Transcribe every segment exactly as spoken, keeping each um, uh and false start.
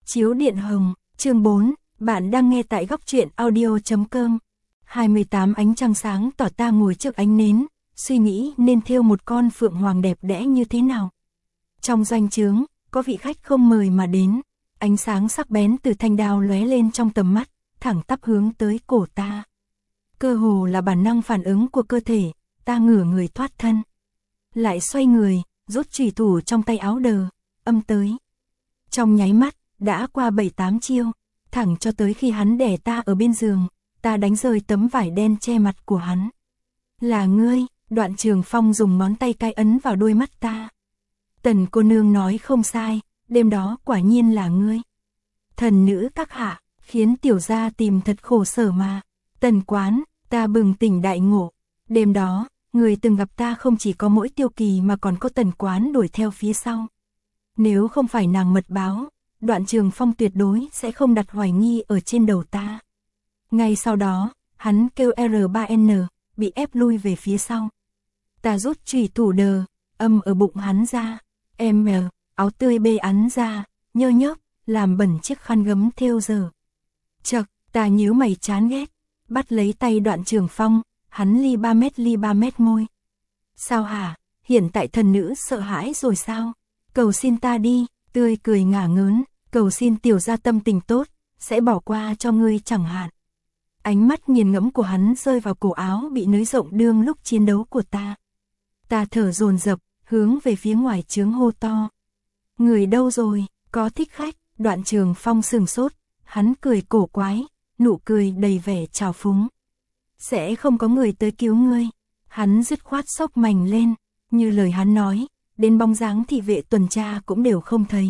Chiếu điện hồng, chương bốn, bạn đang nghe tại góc truyện audio chấm com. hai mươi tám ánh trăng sáng tỏ, ta ngồi trước ánh nến, suy nghĩ nên thêu một con phượng hoàng đẹp đẽ như thế nào. Trong doanh trướng, có vị khách không mời mà đến, ánh sáng sắc bén từ thanh đao lóe lên trong tầm mắt, thẳng tắp hướng tới cổ ta. Cơ hồ là bản năng phản ứng của cơ thể, ta ngửa người thoát thân. Lại xoay người, rút chùy thủ trong tay áo đờ, âm tới. Trong nháy mắt, đã qua bảy tám chiêu, thẳng cho tới khi hắn đè ta ở bên giường, ta đánh rơi tấm vải đen che mặt của hắn. Là ngươi, Đoạn Trường Phong dùng ngón tay cai ấn vào đôi mắt ta. Tần cô nương nói không sai, đêm đó quả nhiên là ngươi. Thần nữ các hạ, khiến tiểu gia tìm thật khổ sở mà. Tần quán, ta bừng tỉnh đại ngộ. Đêm đó, người từng gặp ta không chỉ có mỗi Tiêu Kỳ mà còn có Tần quán đuổi theo phía sau. Nếu không phải nàng mật báo, Đoạn Trường Phong tuyệt đối sẽ không đặt hoài nghi ở trên đầu ta. Ngay sau đó, hắn kêu R ba N, bị ép lui về phía sau. Ta rút chùy thủ đờ, âm ở bụng hắn ra. M, áo tươi bê án ra, nhơ nhớp, làm bẩn chiếc khăn gấm thêu giờ. Chậc, ta nhíu mày chán ghét, bắt lấy tay Đoạn Trường Phong, hắn ly ba mét ly ba mét môi. Sao hả, hiện tại thần nữ sợ hãi rồi sao? Cầu xin ta đi, tươi cười ngả ngớn, cầu xin tiểu gia tâm tình tốt, sẽ bỏ qua cho ngươi chẳng hạn. Ánh mắt nghiền ngẫm của hắn rơi vào cổ áo bị nới rộng đương lúc chiến đấu của ta. Ta thở dồn dập, hướng về phía ngoài trướng hô to. Người đâu rồi, có thích khách? Đoạn Trường Phong sừng sốt, hắn cười cổ quái, nụ cười đầy vẻ trào phúng. Sẽ không có người tới cứu ngươi. Hắn dứt khoát xốc mành lên, như lời hắn nói, đến bóng dáng thị vệ tuần tra cũng đều không thấy.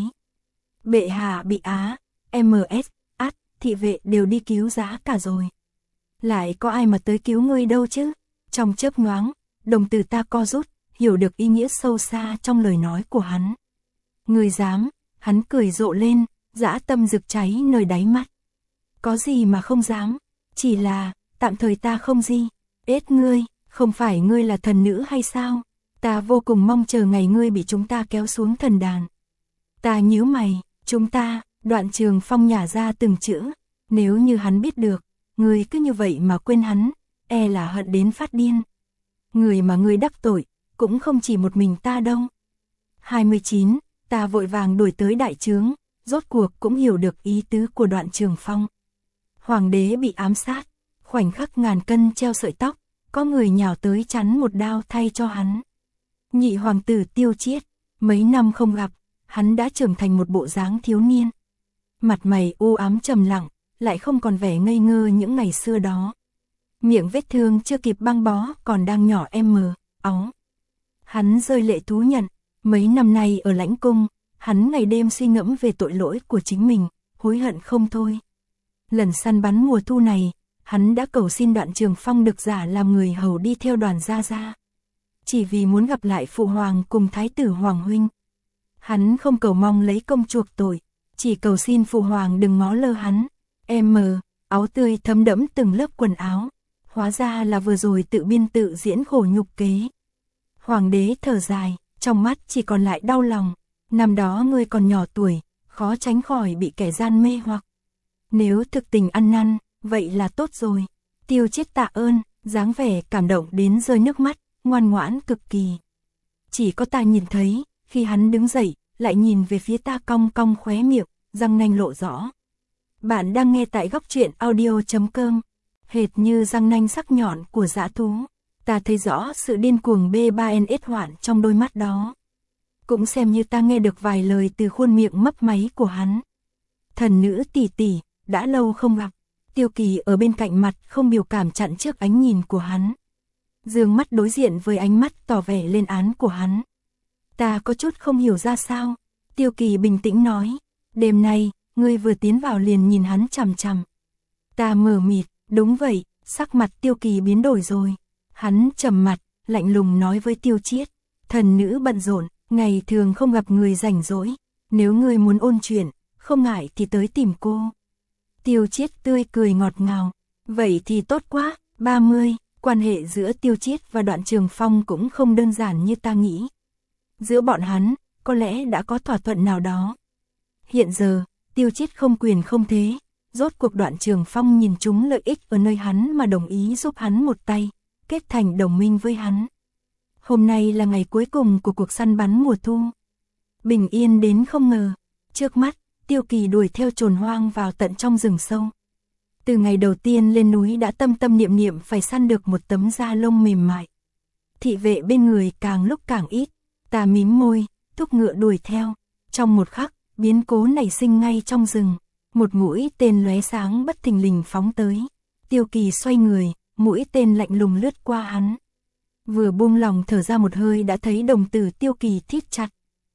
Bệ hạ bị á, em ét, át, thị vệ đều đi cứu giá cả rồi. Lại có ai mà tới cứu ngươi đâu chứ? Trong chớp nhoáng, đồng tử ta co rút, hiểu được ý nghĩa sâu xa trong lời nói của hắn. Ngươi dám, hắn cười rộ lên, dã tâm rực cháy nơi đáy mắt. Có gì mà không dám, chỉ là, tạm thời ta không gì. Ết ngươi, không phải ngươi là thần nữ hay sao? Ta vô cùng mong chờ ngày ngươi bị chúng ta kéo xuống thần đàn. Ta nhíu mày, chúng ta, Đoạn Trường Phong nhả ra từng chữ. Nếu như hắn biết được, ngươi cứ như vậy mà quên hắn, e là hận đến phát điên. Người mà ngươi đắc tội, cũng không chỉ một mình ta đâu. hai mươi chín, ta vội vàng đuổi tới đại trướng, rốt cuộc cũng hiểu được ý tứ của Đoạn Trường Phong. Hoàng đế bị ám sát, khoảnh khắc ngàn cân treo sợi tóc, có người nhào tới chắn một đao thay cho hắn. Nhị hoàng tử Tiêu Chiết, mấy năm không gặp, hắn đã trưởng thành một bộ dáng thiếu niên. Mặt mày u ám trầm lặng, lại không còn vẻ ngây ngơ những ngày xưa đó. Miệng vết thương chưa kịp băng bó còn đang nhỏ m, óng. Hắn rơi lệ thú nhận, mấy năm nay ở lãnh cung, hắn ngày đêm suy ngẫm về tội lỗi của chính mình, hối hận không thôi. Lần săn bắn mùa thu này, hắn đã cầu xin Đoạn Trường Phong được giả làm người hầu đi theo đoàn gia gia. Chỉ vì muốn gặp lại phụ hoàng cùng thái tử hoàng huynh. Hắn không cầu mong lấy công chuộc tội, chỉ cầu xin phụ hoàng đừng ngó lơ hắn. M, áo tươi thấm đẫm từng lớp quần áo, hóa ra là vừa rồi tự biên tự diễn khổ nhục kế. Hoàng đế thở dài, trong mắt chỉ còn lại đau lòng. Năm đó ngươi còn nhỏ tuổi, khó tránh khỏi bị kẻ gian mê hoặc. Nếu thực tình ăn năn, vậy là tốt rồi. Tiêu Chiết tạ ơn, dáng vẻ cảm động đến rơi nước mắt, ngoan ngoãn cực kỳ. Chỉ có ta nhìn thấy, khi hắn đứng dậy, lại nhìn về phía ta cong cong khóe miệng, răng nanh lộ rõ. Bạn đang nghe tại góc truyện audio chấm com. Hệt như răng nanh sắc nhọn của dã thú, ta thấy rõ sự điên cuồng B ba N S hoạn trong đôi mắt đó. Cũng xem như ta nghe được vài lời từ khuôn miệng mấp máy của hắn. Thần nữ tỷ tỷ, đã lâu không gặp. Tiêu Kỳ ở bên cạnh mặt không biểu cảm chặn trước ánh nhìn của hắn. Dương mắt đối diện với ánh mắt tỏ vẻ lên án của hắn. Ta có chút không hiểu ra sao. Tiêu Kỳ bình tĩnh nói. Đêm nay, ngươi vừa tiến vào liền nhìn hắn chằm chằm. Ta mờ mịt, đúng vậy, sắc mặt Tiêu Kỳ biến đổi rồi. Hắn trầm mặt, lạnh lùng nói với Tiêu Chiết. Thần nữ bận rộn, ngày thường không gặp người rảnh rỗi. Nếu ngươi muốn ôn chuyện, không ngại thì tới tìm cô. Tiêu Chiết tươi cười ngọt ngào. Vậy thì tốt quá. ba mươi, quan hệ giữa Tiêu Chiết và Đoạn Trường Phong cũng không đơn giản như ta nghĩ. Giữa bọn hắn, có lẽ đã có thỏa thuận nào đó. Hiện giờ, Tiêu Chiết không quyền không thế, rốt cuộc Đoạn Trường Phong nhìn trúng lợi ích ở nơi hắn mà đồng ý giúp hắn một tay, kết thành đồng minh với hắn. Hôm nay là ngày cuối cùng của cuộc săn bắn mùa thu. Bình yên đến không ngờ, trước mắt, Tiêu Kỳ đuổi theo trồn hoang vào tận trong rừng sâu. Từ ngày đầu tiên lên núi đã tâm tâm niệm niệm phải săn được một tấm da lông mềm mại. Thị vệ bên người càng lúc càng ít, ta mím môi, thúc ngựa đuổi theo. Trong một khắc, biến cố nảy sinh ngay trong rừng. Một mũi tên lóe sáng bất thình lình phóng tới. Tiêu Kỳ xoay người, mũi tên lạnh lùng lướt qua hắn. Vừa buông lòng thở ra một hơi đã thấy đồng tử Tiêu Kỳ thít chặt.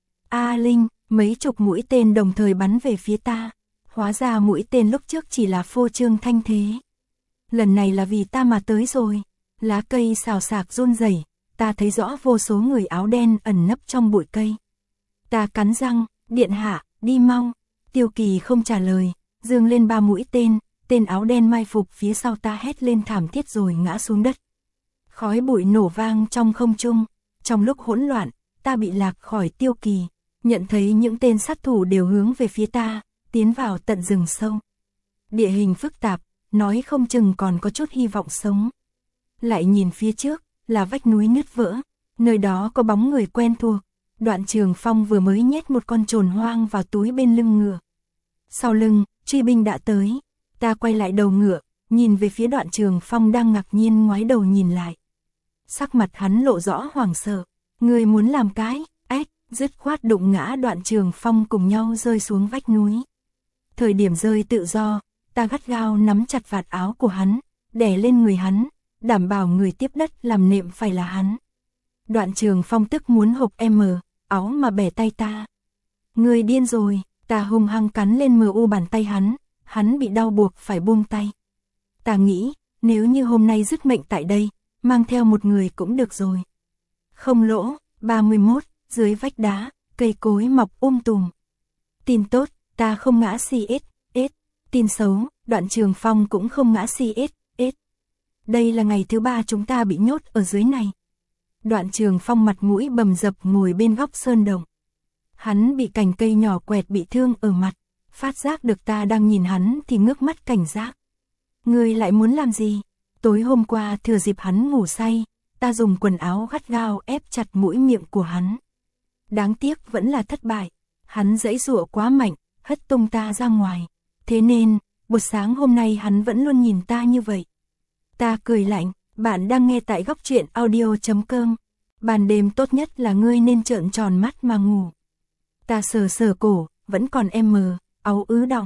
A Linh, mấy chục mũi tên đồng thời bắn về phía ta. Hóa ra mũi tên lúc trước chỉ là phô trương thanh thế. Lần này là vì ta mà tới rồi. Lá cây xào xạc run rẩy, ta thấy rõ vô số người áo đen ẩn nấp trong bụi cây. Ta cắn răng, điện hạ, đi mau. Tiêu Kỳ không trả lời, giương lên ba mũi tên, tên áo đen mai phục phía sau ta hét lên thảm thiết rồi ngã xuống đất. Khói bụi nổ vang trong không trung, trong lúc hỗn loạn, ta bị lạc khỏi Tiêu Kỳ, nhận thấy những tên sát thủ đều hướng về phía ta, tiến vào tận rừng sâu. Địa hình phức tạp, nói không chừng còn có chút hy vọng sống. Lại nhìn phía trước, là vách núi nứt vỡ, nơi đó có bóng người quen thuộc. Đoạn Trường Phong vừa mới nhét một con trồn hoang vào túi bên lưng ngựa. Sau lưng, truy binh đã tới. Ta quay lại đầu ngựa, nhìn về phía Đoạn Trường Phong đang ngạc nhiên ngoái đầu nhìn lại. Sắc mặt hắn lộ rõ hoảng sợ. Người muốn làm cái, ếch, dứt khoát đụng ngã Đoạn Trường Phong cùng nhau rơi xuống vách núi. Thời điểm rơi tự do, ta gắt gao nắm chặt vạt áo của hắn, đè lên người hắn, đảm bảo người tiếp đất làm nệm phải là hắn. Đoạn Trường Phong tức muốn hộc em, áo mà bẻ tay ta. Người điên rồi, ta hung hăng cắn lên mờ u bàn tay hắn, hắn bị đau buộc phải buông tay. Ta nghĩ, nếu như hôm nay dứt mệnh tại đây, mang theo một người cũng được rồi. Không lỗ, ba mươi mốt, dưới vách đá, cây cối mọc um tùm. Tin tốt, ta không ngã xê ét, ét. Tin xấu, Đoạn Trường Phong cũng không ngã xê ét, ét. Đây là ngày thứ ba chúng ta bị nhốt ở dưới này. Đoạn Trường Phong mặt mũi bầm dập ngồi bên góc sơn đồng. Hắn bị cành cây nhỏ quẹt bị thương ở mặt, phát giác được ta đang nhìn hắn thì ngước mắt cảnh giác. Ngươi lại muốn làm gì? Tối hôm qua thừa dịp hắn ngủ say, ta dùng quần áo gắt gao ép chặt mũi miệng của hắn. Đáng tiếc vẫn là thất bại, hắn giãy giụa quá mạnh, hất tung ta ra ngoài. Thế nên, buổi sáng hôm nay hắn vẫn luôn nhìn ta như vậy. Ta cười lạnh, bạn đang nghe tại góc truyện audio chấm com. Ban đêm tốt nhất là ngươi nên trợn tròn mắt mà ngủ. Ta sờ sờ cổ, vẫn còn em mờ, áo ứ đọng.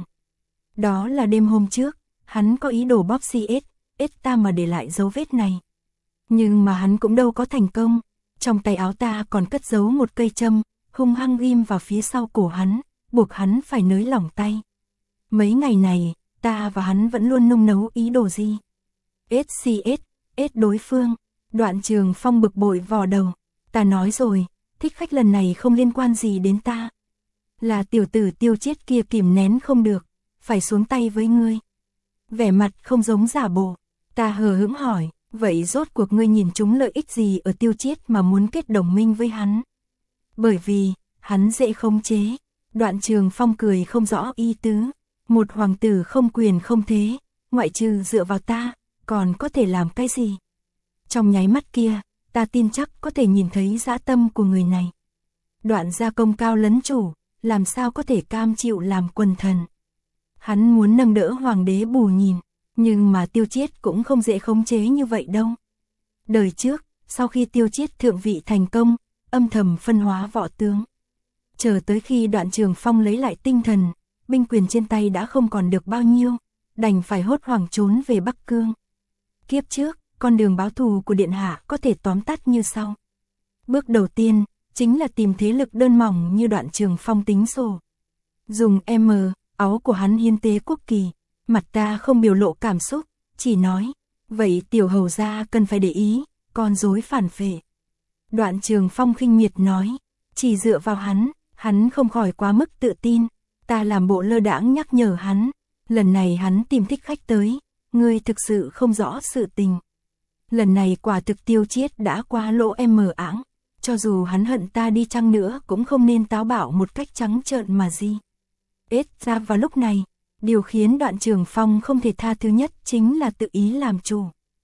Đó là đêm hôm trước, hắn có ý đồ bóp xê ét, ét ta mà để lại dấu vết này. Nhưng mà hắn cũng đâu có thành công. Trong tay áo ta còn cất giấu một cây châm, hung hăng ghim vào phía sau cổ hắn, buộc hắn phải nới lỏng tay. Mấy ngày này, ta và hắn vẫn luôn nung nấu ý đồ gì. ét xê ét, ét đối phương. Đoạn Trường Phong bực bội vò đầu. Ta nói rồi, thích khách lần này không liên quan gì đến ta. Là tiểu tử Tiêu Chiết kia kìm nén không được, phải xuống tay với ngươi. Vẻ mặt không giống giả bộ. Ta hờ hững hỏi, vậy rốt cuộc ngươi nhìn trúng lợi ích gì ở Tiêu Chiết mà muốn kết đồng minh với hắn? Bởi vì, hắn dễ khống chế. Đoạn Trường Phong cười không rõ ý tứ. Một hoàng tử không quyền không thế, ngoại trừ dựa vào ta, còn có thể làm cái gì? Trong nháy mắt kia, ta tin chắc có thể nhìn thấy dã tâm của người này. Đoạn gia công cao lấn chủ, làm sao có thể cam chịu làm quần thần. Hắn muốn nâng đỡ hoàng đế bù nhìn, nhưng mà Tiêu Chiết cũng không dễ khống chế như vậy đâu. Đời trước, sau khi Tiêu Chiết thượng vị thành công, âm thầm phân hóa võ tướng. Chờ tới khi Đoạn Trường Phong lấy lại tinh thần, binh quyền trên tay đã không còn được bao nhiêu, đành phải hốt hoảng trốn về Bắc Cương. Kiếp trước, con đường báo thù của Điện Hạ có thể tóm tắt như sau. Bước đầu tiên, chính là tìm thế lực đơn mỏng như Đoạn Trường Phong tính sổ. Dùng M, áo của hắn hiến tế quốc kỳ, mặt ta không biểu lộ cảm xúc, chỉ nói, vậy tiểu hầu gia cần phải để ý, con rối phản phệ. Đoạn Trường Phong khinh miệt nói, chỉ dựa vào hắn, hắn không khỏi quá mức tự tin. Ta làm bộ lơ đãng nhắc nhở hắn, lần này hắn tìm thích khách tới, ngươi thực sự không rõ sự tình. Lần này quả thực Tiêu Chiết đã qua lỗ em mờ áng, cho dù hắn hận ta đi chăng nữa cũng không nên táo bạo một cách trắng trợn mà gì. Ít ra vào lúc này, điều khiến Đoạn Trường Phong không thể tha thứ nhất chính là tự ý làm chủ.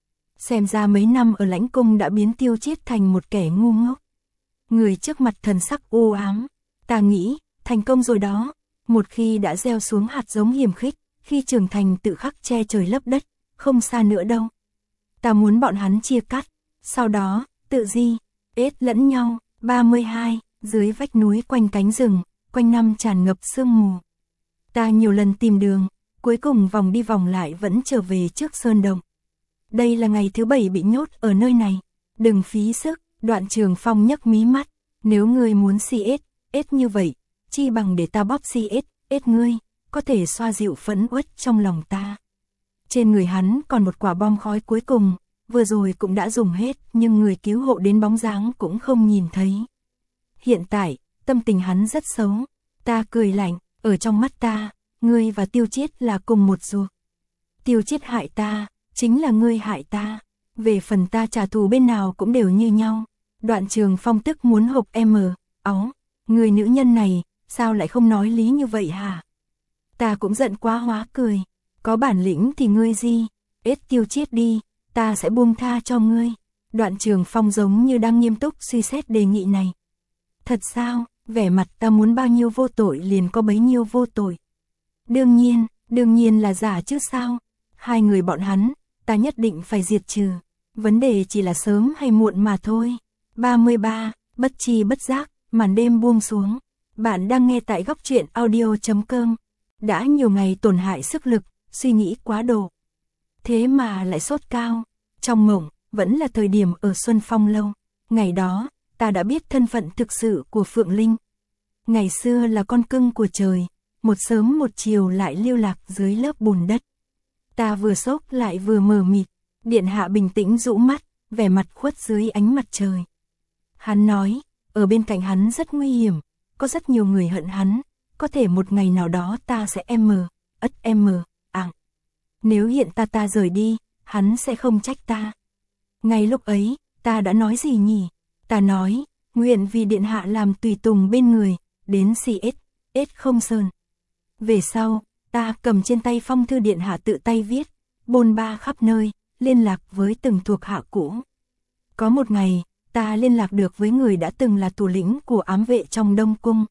Xem ra mấy năm ở lãnh cung đã biến Tiêu Chiết thành một kẻ ngu ngốc. Người trước mặt thần sắc u ám, ta nghĩ, thành công rồi đó, một khi đã gieo xuống hạt giống hiểm khích, khi trưởng thành tự khắc che trời lấp đất, không xa nữa đâu. Ta muốn bọn hắn chia cắt, sau đó, tự di, ết lẫn nhau. ba mươi hai, dưới vách núi quanh cánh rừng, quanh năm tràn ngập sương mù. Ta nhiều lần tìm đường, cuối cùng vòng đi vòng lại vẫn trở về trước sơn động. Đây là ngày thứ bảy bị nhốt ở nơi này, đừng phí sức. Đoạn Trường Phong nhấc mí mắt, nếu ngươi muốn si ết, ết như vậy, chi bằng để ta bóp si ết, ết ngươi, có thể xoa dịu phẫn uất trong lòng ta. Trên người hắn còn một quả bom khói cuối cùng, vừa rồi cũng đã dùng hết nhưng người cứu hộ đến bóng dáng cũng không nhìn thấy. Hiện tại, tâm tình hắn rất xấu, ta cười lạnh, ở trong mắt ta, ngươi và Tiêu Chiết là cùng một ruột. Tiêu Chiết hại ta, chính là ngươi hại ta, về phần ta trả thù bên nào cũng đều như nhau. Đoạn Trường Phong tức muốn hộc em, áo, người nữ nhân này, sao lại không nói lý như vậy hả? Ta cũng giận quá hóa cười, có bản lĩnh thì ngươi gì, ết Tiêu Chiết đi, ta sẽ buông tha cho ngươi. Đoạn Trường Phong giống như đang nghiêm túc suy xét đề nghị này. Thật sao, vẻ mặt ta muốn bao nhiêu vô tội liền có bấy nhiêu vô tội. Đương nhiên, đương nhiên là giả chứ sao, hai người bọn hắn, ta nhất định phải diệt trừ, vấn đề chỉ là sớm hay muộn mà thôi. ba mươi ba, bất chi bất giác, màn đêm buông xuống. Bạn đang nghe tại góc truyện audio chấm com. Đã nhiều ngày tổn hại sức lực, suy nghĩ quá độ. Thế mà lại sốt cao. Trong mộng, vẫn là thời điểm ở Xuân Phong Lâu. Ngày đó, ta đã biết thân phận thực sự của Phượng Linh. Ngày xưa là con cưng của trời, một sớm một chiều lại lưu lạc dưới lớp bùn đất. Ta vừa sốc lại vừa mờ mịt, điện hạ bình tĩnh rũ mắt, vẻ mặt khuất dưới ánh mặt trời. Hắn nói, ở bên cạnh hắn rất nguy hiểm, có rất nhiều người hận hắn, có thể một ngày nào đó ta sẽ em mờ, ất em mờ, ảng. Nếu hiện ta ta rời đi, hắn sẽ không trách ta. Ngay lúc ấy, ta đã nói gì nhỉ? Ta nói, nguyện vì điện hạ làm tùy tùng bên người, đến si ết, ết không sơn. Về sau, ta cầm trên tay phong thư điện hạ tự tay viết, bôn ba khắp nơi, liên lạc với từng thuộc hạ cũ. Có một ngày, ta liên lạc được với người đã từng là thủ lĩnh của ám vệ trong Đông Cung.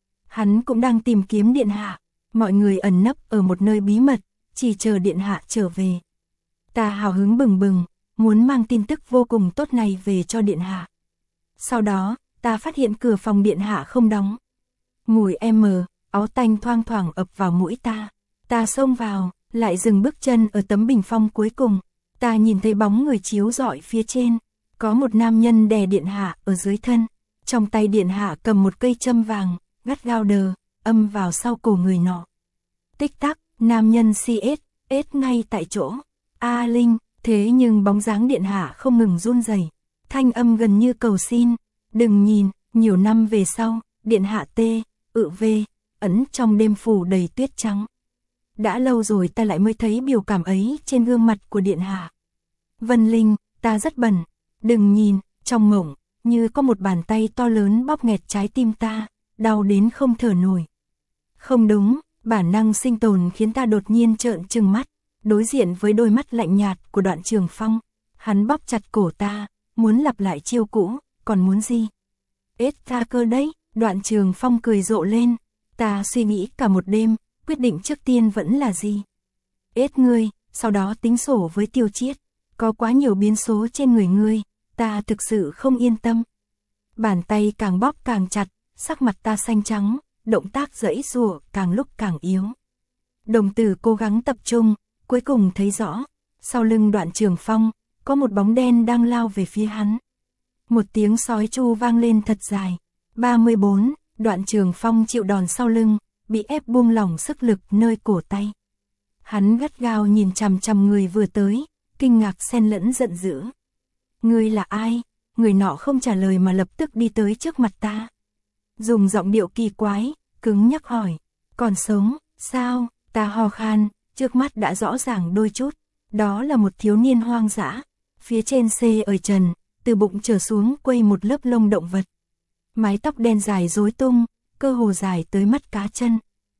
Hắn cũng đang tìm kiếm điện hạ, mọi người ẩn nấp ở một nơi bí mật, chỉ chờ điện hạ trở về. Ta hào hứng bừng bừng, muốn mang tin tức vô cùng tốt này về cho điện hạ. Sau đó, ta phát hiện cửa phòng điện hạ không đóng. Mùi em, áo tanh thoang thoảng ập vào mũi ta. Ta xông vào, lại dừng bước chân ở tấm bình phong cuối cùng. Ta nhìn thấy bóng người chiếu rọi phía trên. Có một nam nhân đè điện hạ ở dưới thân. Trong tay điện hạ cầm một cây châm vàng, gắt gao đờ, âm vào sau cổ người nọ. Tích tắc, nam nhân si ết, ết ngay tại chỗ. A Linh, thế nhưng bóng dáng điện hạ không ngừng run rẩy, thanh âm gần như cầu xin, đừng nhìn, nhiều năm về sau, điện hạ tê, ự vê, ẩn trong đêm phủ đầy tuyết trắng. Đã lâu rồi ta lại mới thấy biểu cảm ấy trên gương mặt của điện hạ. Vân Linh, ta rất bận, đừng nhìn, trong mộng, như có một bàn tay to lớn bóp nghẹt trái tim ta, đau đến không thở nổi. Không đúng, bản năng sinh tồn khiến ta đột nhiên trợn trừng mắt, đối diện với đôi mắt lạnh nhạt của Đoạn Trường Phong. Hắn bóp chặt cổ ta, muốn lặp lại chiêu cũ, còn muốn gì? Ết ta cơ đấy, Đoạn Trường Phong cười rộ lên. Ta suy nghĩ cả một đêm, quyết định trước tiên vẫn là gì? Ết ngươi, sau đó tính sổ với Tiêu Chiết. Có quá nhiều biến số trên người ngươi, ta thực sự không yên tâm. Bàn tay càng bóp càng chặt, sắc mặt ta xanh trắng, động tác giãy giụa càng lúc càng yếu. Đồng tử cố gắng tập trung, cuối cùng thấy rõ, sau lưng Đoạn Trường Phong, có một bóng đen đang lao về phía hắn. Một tiếng sói tru vang lên thật dài. ba mươi bốn, Đoạn Trường Phong chịu đòn sau lưng, bị ép buông lỏng sức lực nơi cổ tay. Hắn gắt gao nhìn chằm chằm người vừa tới, kinh ngạc xen lẫn giận dữ. Ngươi là ai? Người nọ không trả lời mà lập tức đi tới trước mặt ta. Dùng giọng điệu kỳ quái, cứng nhắc hỏi, còn sống, sao? Ta ho khan, trước mắt đã rõ ràng đôi chút. Đó là một thiếu niên hoang dã, phía trên xê ở trần, từ bụng trở xuống quây một lớp lông động vật. Mái tóc đen dài rối tung, cơ hồ dài tới mắt cá chân.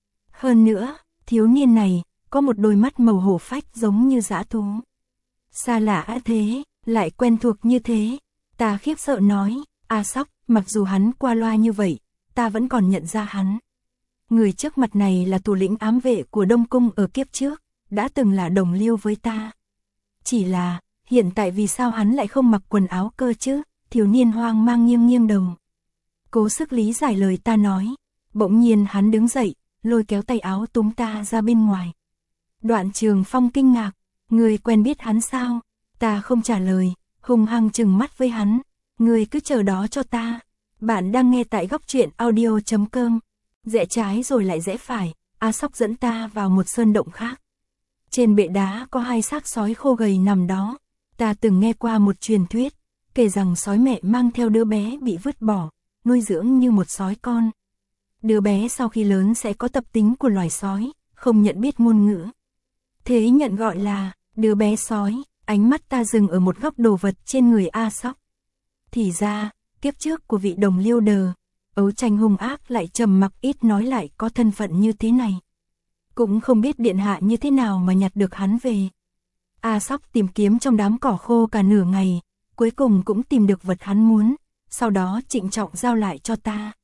Hơn nữa, thiếu niên này, có một đôi mắt màu hổ phách giống như dã thú. Xa lạ thế, lại quen thuộc như thế. Ta khiếp sợ nói, A Sóc, mặc dù hắn qua loa như vậy, ta vẫn còn nhận ra hắn. Người trước mặt này là thủ lĩnh ám vệ của Đông Cung ở kiếp trước, đã từng là đồng liêu với ta. Chỉ là, hiện tại vì sao hắn lại không mặc quần áo cơ chứ? Thiếu niên hoang mang nghiêng nghiêng đầu. Cố sức lý giải lời ta nói. Bỗng nhiên hắn đứng dậy, lôi kéo tay áo túm ta ra bên ngoài. Đoạn Trường Phong kinh ngạc, người quen biết hắn sao? Ta không trả lời, hung hăng trừng mắt với hắn. Người cứ chờ đó cho ta. Bạn đang nghe tại góc truyện audio chấm com. Rẽ trái rồi lại rẽ phải, A Sóc dẫn ta vào một sơn động khác. Trên bệ đá có hai xác sói khô gầy nằm đó. Ta từng nghe qua một truyền thuyết, kể rằng sói mẹ mang theo đứa bé bị vứt bỏ, nuôi dưỡng như một sói con. Đứa bé sau khi lớn sẽ có tập tính của loài sói, không nhận biết ngôn ngữ. Thế nhận gọi là đứa bé sói. Ánh mắt ta dừng ở một góc đồ vật trên người A Sóc. Thì ra, kiếp trước của vị đồng liêu đờ, ấu tranh hung ác lại trầm mặc ít nói lại có thân phận như thế này. Cũng không biết điện hạ như thế nào mà nhặt được hắn về. A Sóc tìm kiếm trong đám cỏ khô cả nửa ngày, cuối cùng cũng tìm được vật hắn muốn, sau đó trịnh trọng giao lại cho ta.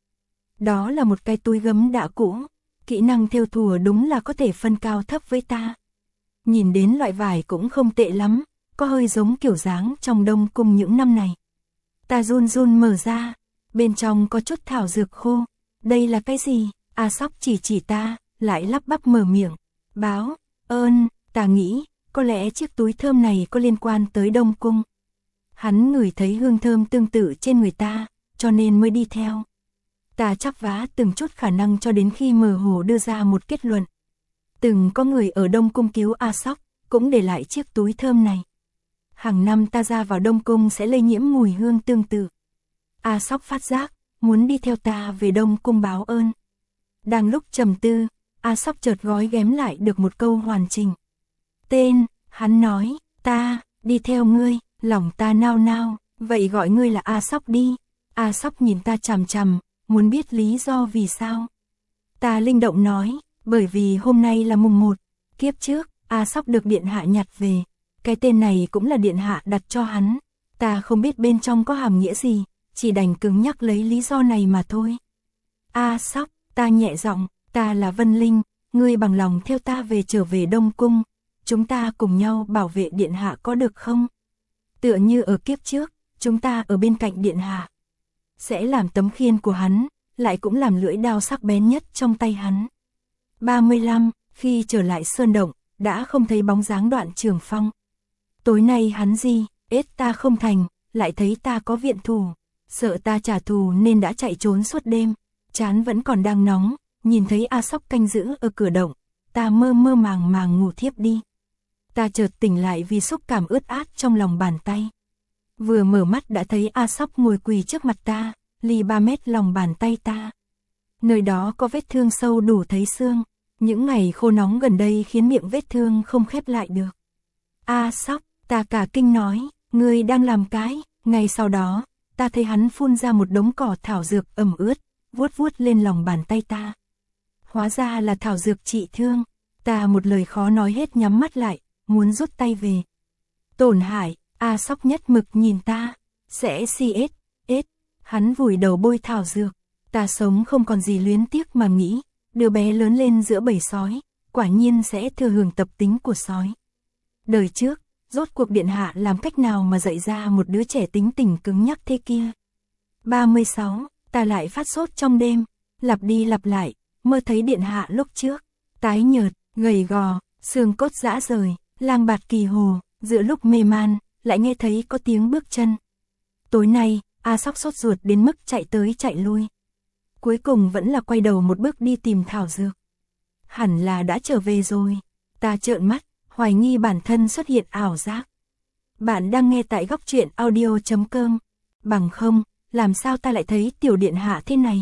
Đó là một cái túi gấm đã cũ, kỹ năng thêu thùa đúng là có thể phân cao thấp với ta. Nhìn đến loại vải cũng không tệ lắm, có hơi giống kiểu dáng trong Đông Cung những năm này. Ta run run mở ra, bên trong có chút thảo dược khô. Đây là cái gì? A Sóc chỉ chỉ ta, lại lắp bắp mở miệng. Báo ơn, ta nghĩ, có lẽ chiếc túi thơm này có liên quan tới Đông Cung. Hắn ngửi thấy hương thơm tương tự trên người ta, cho nên mới đi theo. Ta chắp vá từng chút khả năng cho đến khi mơ hồ đưa ra một kết luận. Từng có người ở Đông Cung cứu A Sóc, cũng để lại chiếc túi thơm này. Hàng năm ta ra vào Đông Cung sẽ lây nhiễm mùi hương tương tự. A Sóc phát giác, muốn đi theo ta về Đông Cung báo ơn. Đang lúc trầm tư, A Sóc chợt gói ghém lại được một câu hoàn chỉnh. Tên, hắn nói, ta, đi theo ngươi, lòng ta nao nao, vậy gọi ngươi là A Sóc đi. A Sóc nhìn ta chằm chằm, muốn biết lý do vì sao. Ta linh động nói, bởi vì hôm nay là mùng một, kiếp trước, A Sóc được điện hạ nhặt về. Cái tên này cũng là điện hạ đặt cho hắn. Ta không biết bên trong có hàm nghĩa gì, chỉ đành cứng nhắc lấy lý do này mà thôi. A Sóc, ta nhẹ giọng, ta là Vân Linh, ngươi bằng lòng theo ta về trở về Đông Cung. Chúng ta cùng nhau bảo vệ điện hạ có được không? Tựa như ở kiếp trước, chúng ta ở bên cạnh điện hạ. Sẽ làm tấm khiên của hắn, lại cũng làm lưỡi đao sắc bén nhất trong tay hắn. ba mươi lăm, khi trở lại sơn động, đã không thấy bóng dáng Đoạn Trường Phong. Tối nay hắn gì, ết ta không thành, lại thấy ta có viện thù. Sợ ta trả thù nên đã chạy trốn suốt đêm. Chán vẫn còn đang nóng, nhìn thấy A Sóc canh giữ ở cửa động. Ta mơ mơ màng màng ngủ thiếp đi. Ta chợt tỉnh lại vì xúc cảm ướt át trong lòng bàn tay. Vừa mở mắt đã thấy A Sóc ngồi quỳ trước mặt ta, ly ba mét lòng bàn tay ta. Nơi đó có vết thương sâu đủ thấy xương. Những ngày khô nóng gần đây khiến miệng vết thương không khép lại được. A Sóc, ta cả kinh nói, ngươi đang làm cái. Ngay sau đó, ta thấy hắn phun ra một đống cỏ thảo dược ẩm ướt, vuốt vuốt lên lòng bàn tay ta. Hóa ra là thảo dược trị thương. Ta một lời khó nói hết nhắm mắt lại, muốn rút tay về. Tổn hại, A Sóc nhất mực nhìn ta, sẽ si ết, ết. Hắn vùi đầu bôi thảo dược. Ta sống không còn gì luyến tiếc mà nghĩ, đứa bé lớn lên giữa bầy sói, quả nhiên sẽ thừa hưởng tập tính của sói. Đời trước, rốt cuộc điện hạ làm cách nào mà dạy ra một đứa trẻ tính tình cứng nhắc thế kia. ba mươi sáu, ta lại phát sốt trong đêm, lặp đi lặp lại, mơ thấy điện hạ lúc trước, tái nhợt, gầy gò, xương cốt rã rời, lang bạt kỳ hồ, giữa lúc mê man, lại nghe thấy có tiếng bước chân. Tối nay, A Sóc sốt ruột đến mức chạy tới chạy lui. Cuối cùng vẫn là quay đầu một bước đi tìm thảo dược. Hẳn là đã trở về rồi. Ta trợn mắt, hoài nghi bản thân xuất hiện ảo giác. Bạn đang nghe tại góc truyện audio chấm com. Bằng không, làm sao ta lại thấy tiểu điện hạ thế này?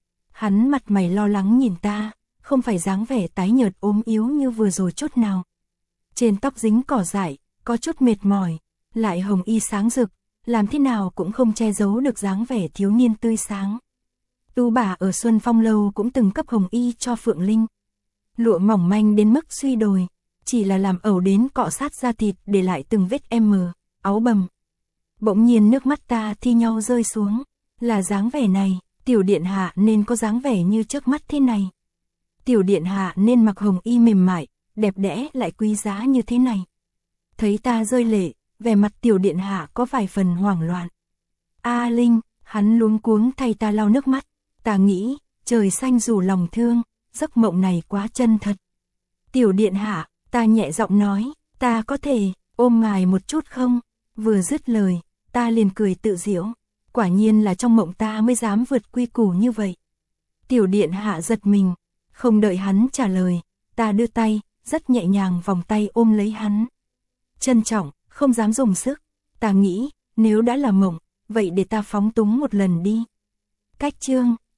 Hắn mặt mày lo lắng nhìn ta, không phải dáng vẻ tái nhợt ốm yếu như vừa rồi chút nào. Trên tóc dính cỏ dại, có chút mệt mỏi, lại hồng y sáng rực, làm thế nào cũng không che giấu được dáng vẻ thiếu niên tươi sáng. Tu bà ở Xuân Phong Lâu cũng từng cấp hồng y cho Phượng Linh. lụa mỏng manh đến mức suy đồi, chỉ là làm ẩu đến cọ sát da thịt để lại từng vết em, áu bầm. Bỗng nhiên nước mắt ta thi nhau rơi xuống, là dáng vẻ này, tiểu điện hạ nên có dáng vẻ như trước mắt thế này. Tiểu điện hạ nên mặc hồng y mềm mại, đẹp đẽ lại quý giá như thế này. Thấy ta rơi lệ, vẻ mặt tiểu điện hạ có vài phần hoảng loạn. A Linh, hắn luống cuống thay ta lau nước mắt, ta nghĩ, trời xanh rủ lòng thương, giấc mộng này quá chân thật. Tiểu điện hạ, ta nhẹ giọng nói, ta có thể ôm ngài một chút không? Vừa dứt lời, ta liền cười tự giễu, quả nhiên là trong mộng ta mới dám vượt quy củ như vậy. Tiểu điện hạ giật mình, không đợi hắn trả lời, ta đưa tay, rất nhẹ nhàng vòng tay ôm lấy hắn. Trân trọng, không dám dùng sức, ta nghĩ, nếu đã là mộng, vậy để ta phóng túng một lần đi. Cách chương